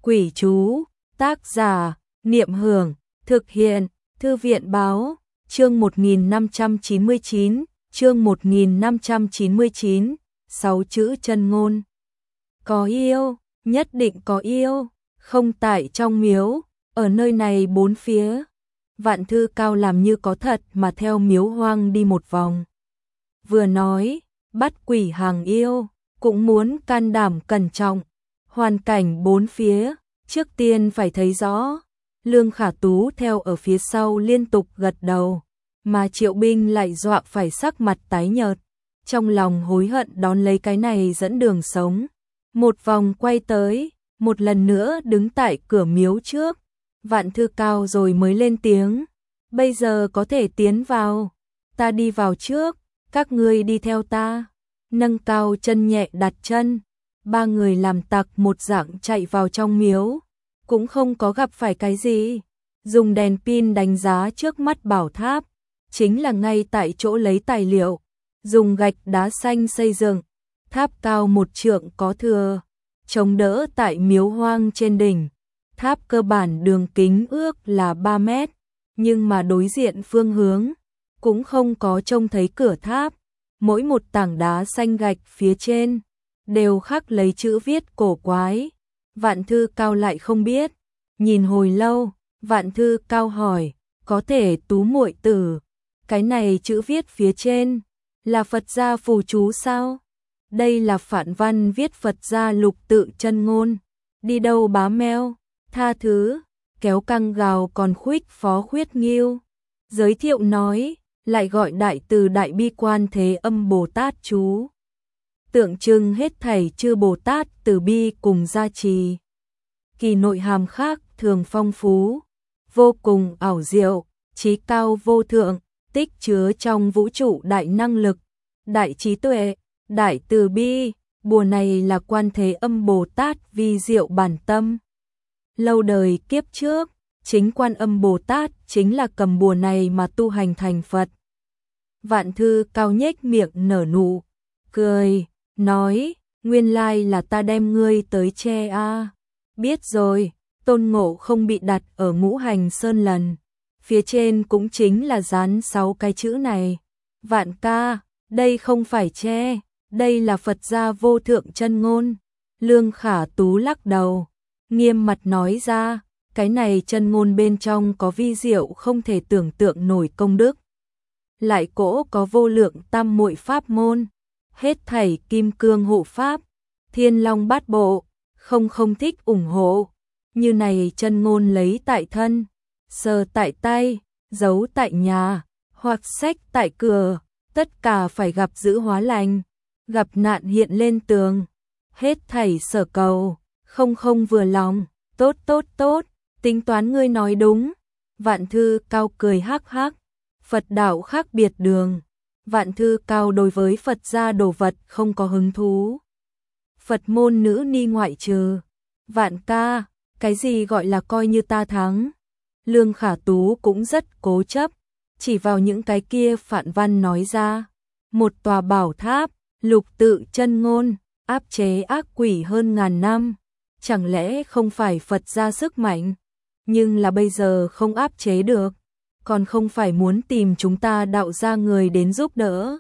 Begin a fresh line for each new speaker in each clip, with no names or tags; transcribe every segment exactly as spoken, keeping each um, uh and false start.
Quỷ chú, tác giả, Niệm Hưởng, thực hiện, Thư viện báo, chương một nghìn năm trăm chín mươi chín, chương một nghìn năm trăm chín mươi chín, sáu chữ chân ngôn. Có yêu, nhất định có yêu, không tại trong miếu, ở nơi này bốn phía. Vạn Thư Cao làm như có thật mà theo miếu hoang đi một vòng. Vừa nói, bắt quỷ hàng yêu, cũng muốn can đảm cẩn trọng. Hoàn cảnh bốn phía, trước tiên phải thấy rõ. Lương Khả Tú theo ở phía sau liên tục gật đầu, mà Triệu Binh lại dọa phải sắc mặt tái nhợt, trong lòng hối hận đón lấy cái này dẫn đường sống. Một vòng quay tới, một lần nữa đứng tại cửa miếu trước. Vạn Thư Cao rồi mới lên tiếng, bây giờ có thể tiến vào, ta đi vào trước, các ngươi đi theo ta. Nâng cao chân nhẹ đặt chân, ba người làm tặc một dạng chạy vào trong miếu, cũng không có gặp phải cái gì. Dùng đèn pin đánh giá trước mắt bảo tháp, chính là ngay tại chỗ lấy tài liệu, dùng gạch đá xanh xây dựng, tháp cao một trượng có thừa, chống đỡ tại miếu hoang trên đỉnh. Tháp cơ bản đường kính ước là ba mét, nhưng mà đối diện phương hướng, cũng không có trông thấy cửa tháp. Mỗi một tảng đá xanh gạch phía trên, đều khắc lấy chữ viết cổ quái. Vạn Thư Cao lại không biết, nhìn hồi lâu, Vạn Thư Cao hỏi, có thể Tú muội tử, cái này chữ viết phía trên, là Phật gia phù chú sao? Đây là phản văn viết Phật gia lục tự chân ngôn, đi đâu bá meo, tha thứ, kéo căng gào còn khuých phó khuyết nghiêu. Giới thiệu nói, lại gọi đại từ đại bi quan thế âm Bồ Tát chú. Tượng trưng hết thảy chư Bồ Tát từ bi cùng gia trì. Kỳ nội hàm khác thường phong phú, vô cùng ảo diệu, trí cao vô thượng, tích chứa trong vũ trụ đại năng lực, đại trí tuệ, đại từ bi. Bùa này là quan thế âm Bồ Tát vi diệu bản tâm. Lâu đời kiếp trước, chính Quan Âm Bồ Tát chính là cầm bùa này mà tu hành thành Phật. Vạn Thư Cao nhếch miệng nở nụ cười, nói, nguyên lai là ta đem ngươi tới che a. Biết rồi, Tôn Ngộ không bị đặt ở Ngũ Hành Sơn lần, phía trên cũng chính là dán sáu cái chữ này. Vạn ca, đây không phải che, đây là Phật gia vô thượng chân ngôn. Lương Khả Tú lắc đầu, nghiêm mặt nói ra, cái này chân ngôn bên trong có vi diệu không thể tưởng tượng nổi công đức. Lại cỗ có vô lượng tam muội pháp môn, hết thảy kim cương hộ pháp, thiên long bát bộ, không không thích ủng hộ. Như này chân ngôn lấy tại thân, sờ tại tay, giấu tại nhà, hoặc sách tại cửa, tất cả phải gặp dữ hóa lành, gặp nạn hiện lên tường. Hết thảy sở cầu, không không vừa lòng, tốt tốt tốt, tính toán ngươi nói đúng. Vạn Thư Cao cười hắc hắc, Phật đạo khác biệt đường. Vạn Thư Cao đối với Phật gia đồ vật không có hứng thú. Phật môn nữ ni ngoại trừ. Vạn ca, cái gì gọi là coi như ta thắng? Lương Khả Tú cũng rất cố chấp, chỉ vào những cái kia phản văn nói ra. Một tòa bảo tháp, lục tự chân ngôn, áp chế ác quỷ hơn ngàn năm. Chẳng lẽ không phải Phật gia sức mạnh? Nhưng là bây giờ không áp chế được, còn không phải muốn tìm chúng ta đạo gia người đến giúp đỡ.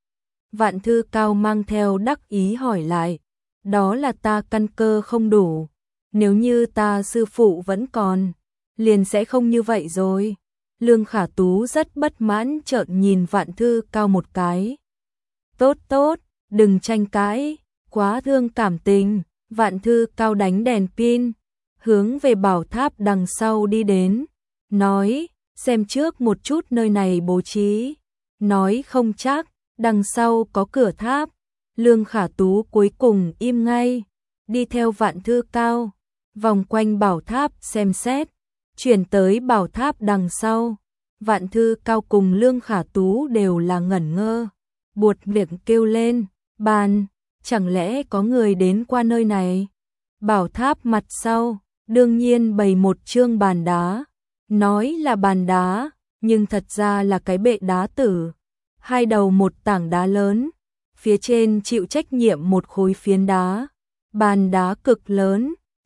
Vạn Thư Cao mang theo đắc ý hỏi lại, đó là ta căn cơ không đủ, nếu như ta sư phụ vẫn còn, liền sẽ không như vậy rồi. Lương Khả Tú rất bất mãn trợn nhìn Vạn Thư Cao một cái. Tốt tốt, đừng tranh cãi, quá thương cảm tình. Vạn Thư Cao đánh đèn pin, hướng về bảo tháp đằng sau đi đến, nói, xem trước một chút nơi này bố trí, nói không chắc, đằng sau có cửa tháp. Lương Khả Tú cuối cùng im ngay, đi theo Vạn Thư Cao, vòng quanh bảo tháp xem xét, chuyển tới bảo tháp đằng sau. Vạn Thư Cao cùng Lương Khả Tú đều là ngẩn ngơ, buột miệng kêu lên, bàn, chẳng lẽ có người đến qua nơi này? Bảo tháp mặt sau, đương nhiên bày một chương bàn đá, nói là bàn đá, nhưng thật ra là cái bệ đá tử, hai đầu một tảng đá lớn, phía trên chịu trách nhiệm một khối phiến đá. Bàn đá cực lớn,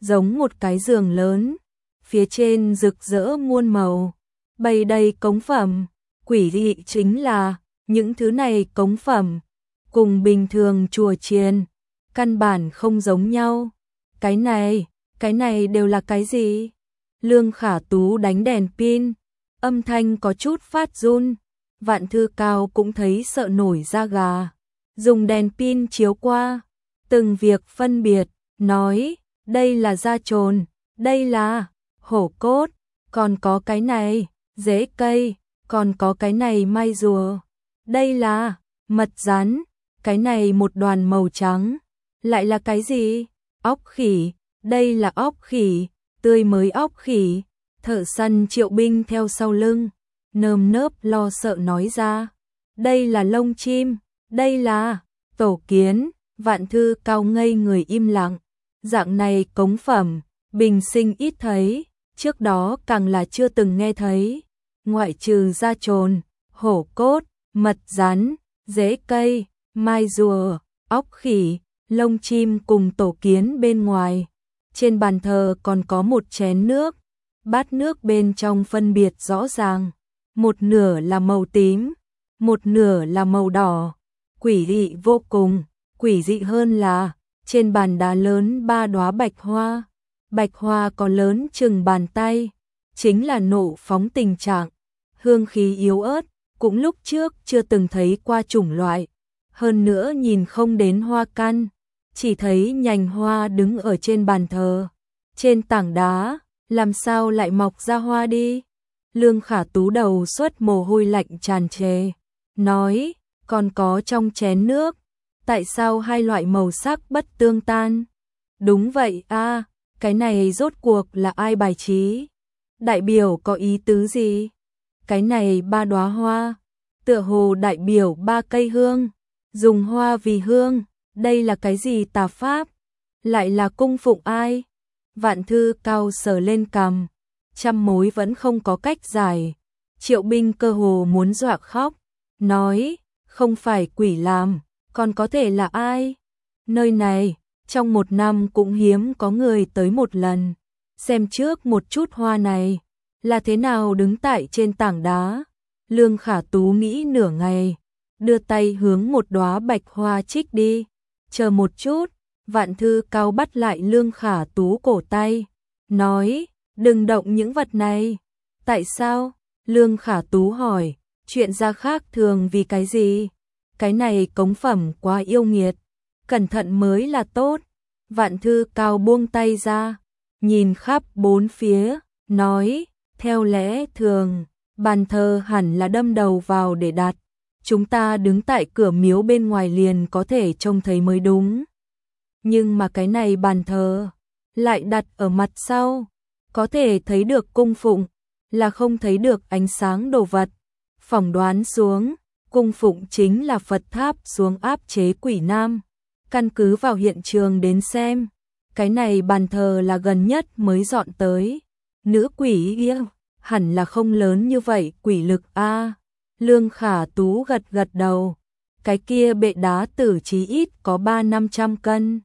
giống một cái giường lớn, phía trên rực rỡ muôn màu, bày đầy cống phẩm, quỷ dị chính là những thứ này cống phẩm cùng bình thường chùa chiền căn bản không giống nhau. Cái này, cái này đều là cái gì? Lương Khả Tú đánh đèn pin, âm thanh có chút phát run, Vạn Thư Cao cũng thấy sợ nổi da gà. Dùng đèn pin chiếu qua, từng việc phân biệt, nói, đây là da trồn, đây là hổ cốt, còn có cái này, rễ cây, còn có cái này mai rùa, đây là mật rắn, cái này một đoàn màu trắng, lại là cái gì? Óc khỉ, đây là óc khỉ, tươi mới óc khỉ. Thợ săn Triệu Binh theo sau lưng, nơm nớp lo sợ nói ra, đây là lông chim, đây là tổ kiến. Vạn Thư Cao ngây người im lặng, dạng này cống phẩm, bình sinh ít thấy, trước đó càng là chưa từng nghe thấy, ngoại trừ da trồn, hổ cốt, mật rắn, rễ cây, mai rùa, óc khỉ, lông chim cùng tổ kiến bên ngoài. Trên bàn thờ còn có một chén nước, bát nước bên trong phân biệt rõ ràng, một nửa là màu tím, một nửa là màu đỏ, quỷ dị vô cùng. Quỷ dị hơn là, trên bàn đá lớn ba đóa bạch hoa, bạch hoa có lớn chừng bàn tay, chính là nộ phóng tình trạng, hương khí yếu ớt, cũng lúc trước chưa từng thấy qua chủng loại, hơn nữa nhìn không đến hoa căn, chỉ thấy nhành hoa đứng ở trên bàn thờ, trên tảng đá, làm sao lại mọc ra hoa đi? Lương Khả Tú đầu xuất mồ hôi lạnh tràn trề, nói, còn có trong chén nước, tại sao hai loại màu sắc bất tương tan? Đúng vậy a, à, cái này rốt cuộc là ai bài trí? Đại biểu có ý tứ gì? Cái này ba đóa hoa, tựa hồ đại biểu ba cây hương, dùng hoa vì hương, đây là cái gì tà pháp? Lại là cung phụng ai? Vạn Thư Cao sờ lên cằm, trăm mối vẫn không có cách giải. Triệu Binh cơ hồ muốn dọa khóc, nói, không phải quỷ làm, còn có thể là ai? Nơi này, trong một năm cũng hiếm có người tới một lần, xem trước một chút hoa này, là thế nào đứng tại trên tảng đá. Lương Khả Tú nghĩ nửa ngày, đưa tay hướng một đóa bạch hoa trích đi, chờ một chút. Vạn Thư Cao bắt lại Lương Khả Tú cổ tay, nói, đừng động những vật này. Tại sao? Lương Khả Tú hỏi, chuyện ra khác thường vì cái gì? Cái này cống phẩm quá yêu nghiệt, cẩn thận mới là tốt. Vạn Thư Cao buông tay ra, nhìn khắp bốn phía, nói, theo lẽ thường, bàn thờ hẳn là đâm đầu vào để đặt, chúng ta đứng tại cửa miếu bên ngoài liền có thể trông thấy mới đúng. Nhưng mà cái này bàn thờ lại đặt ở mặt sau, có thể thấy được cung phụng, là không thấy được ánh sáng đồ vật. Phỏng đoán xuống, cung phụng chính là Phật tháp xuống áp chế quỷ nam. Căn cứ vào hiện trường đến xem, cái này bàn thờ là gần nhất mới dọn tới. Nữ quỷ kia hẳn là không lớn như vậy quỷ lực a. Lương Khả Tú gật gật đầu, cái kia bệ đá tử chí ít có ba năm trăm cân.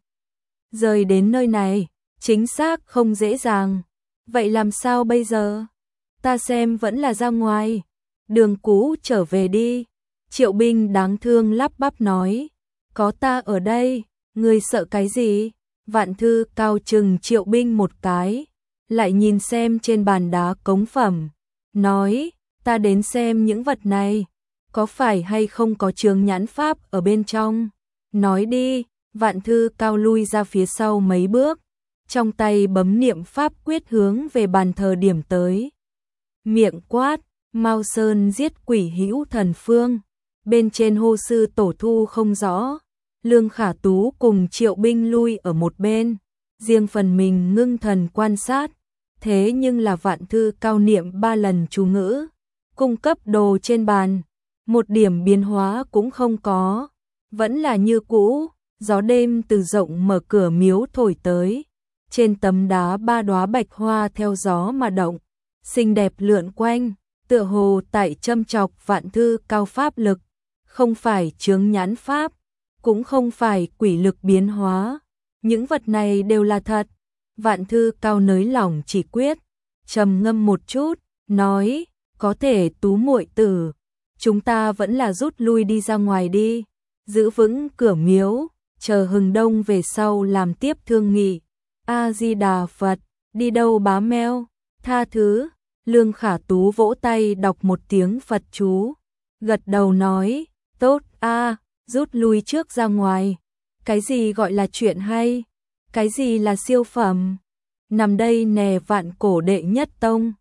Rời đến nơi này, chính xác không dễ dàng. Vậy làm sao bây giờ? Ta xem vẫn là ra ngoài, đường cũ trở về đi. Triệu Binh đáng thương lắp bắp nói, có ta ở đây, ngươi sợ cái gì? Vạn Thư Cao chừng Triệu Binh một cái, lại nhìn xem trên bàn đá cống phẩm, nói, ta đến xem những vật này, có phải hay không có chướng nhãn pháp ở bên trong? Nói đi. Vạn Thư Cao lui ra phía sau mấy bước, trong tay bấm niệm pháp quyết hướng về bàn thờ điểm tới. Miệng quát, Mao Sơn giết quỷ hữu thần phương, bên trên hô sư tổ thu không rõ. Lương Khả Tú cùng Triệu Binh lui ở một bên, riêng phần mình ngưng thần quan sát. Thế nhưng là Vạn Thư Cao niệm ba lần chú ngữ, cung cấp đồ trên bàn, một điểm biến hóa cũng không có, vẫn là như cũ. Gió đêm từ rộng mở cửa miếu thổi tới, trên tấm đá ba đóa bạch hoa theo gió mà động, xinh đẹp lượn quanh, tựa hồ tại châm chọc Vạn Thư Cao pháp lực, không phải chướng nhãn pháp, cũng không phải quỷ lực biến hóa, những vật này đều là thật. Vạn Thư Cao nới lỏng chỉ quyết, trầm ngâm một chút, nói, có thể Tú muội tử, chúng ta vẫn là rút lui đi ra ngoài đi, giữ vững cửa miếu, chờ hừng đông về sau làm tiếp thương nghị. A-di-đà Phật, đi đâu bá meo, tha thứ. Lương Khả Tú vỗ tay đọc một tiếng Phật chú, gật đầu nói, tốt a, rút lui trước ra ngoài. Cái gì gọi là chuyện hay? Cái gì là siêu phẩm? Nằm đây nè, vạn cổ đệ nhất tông.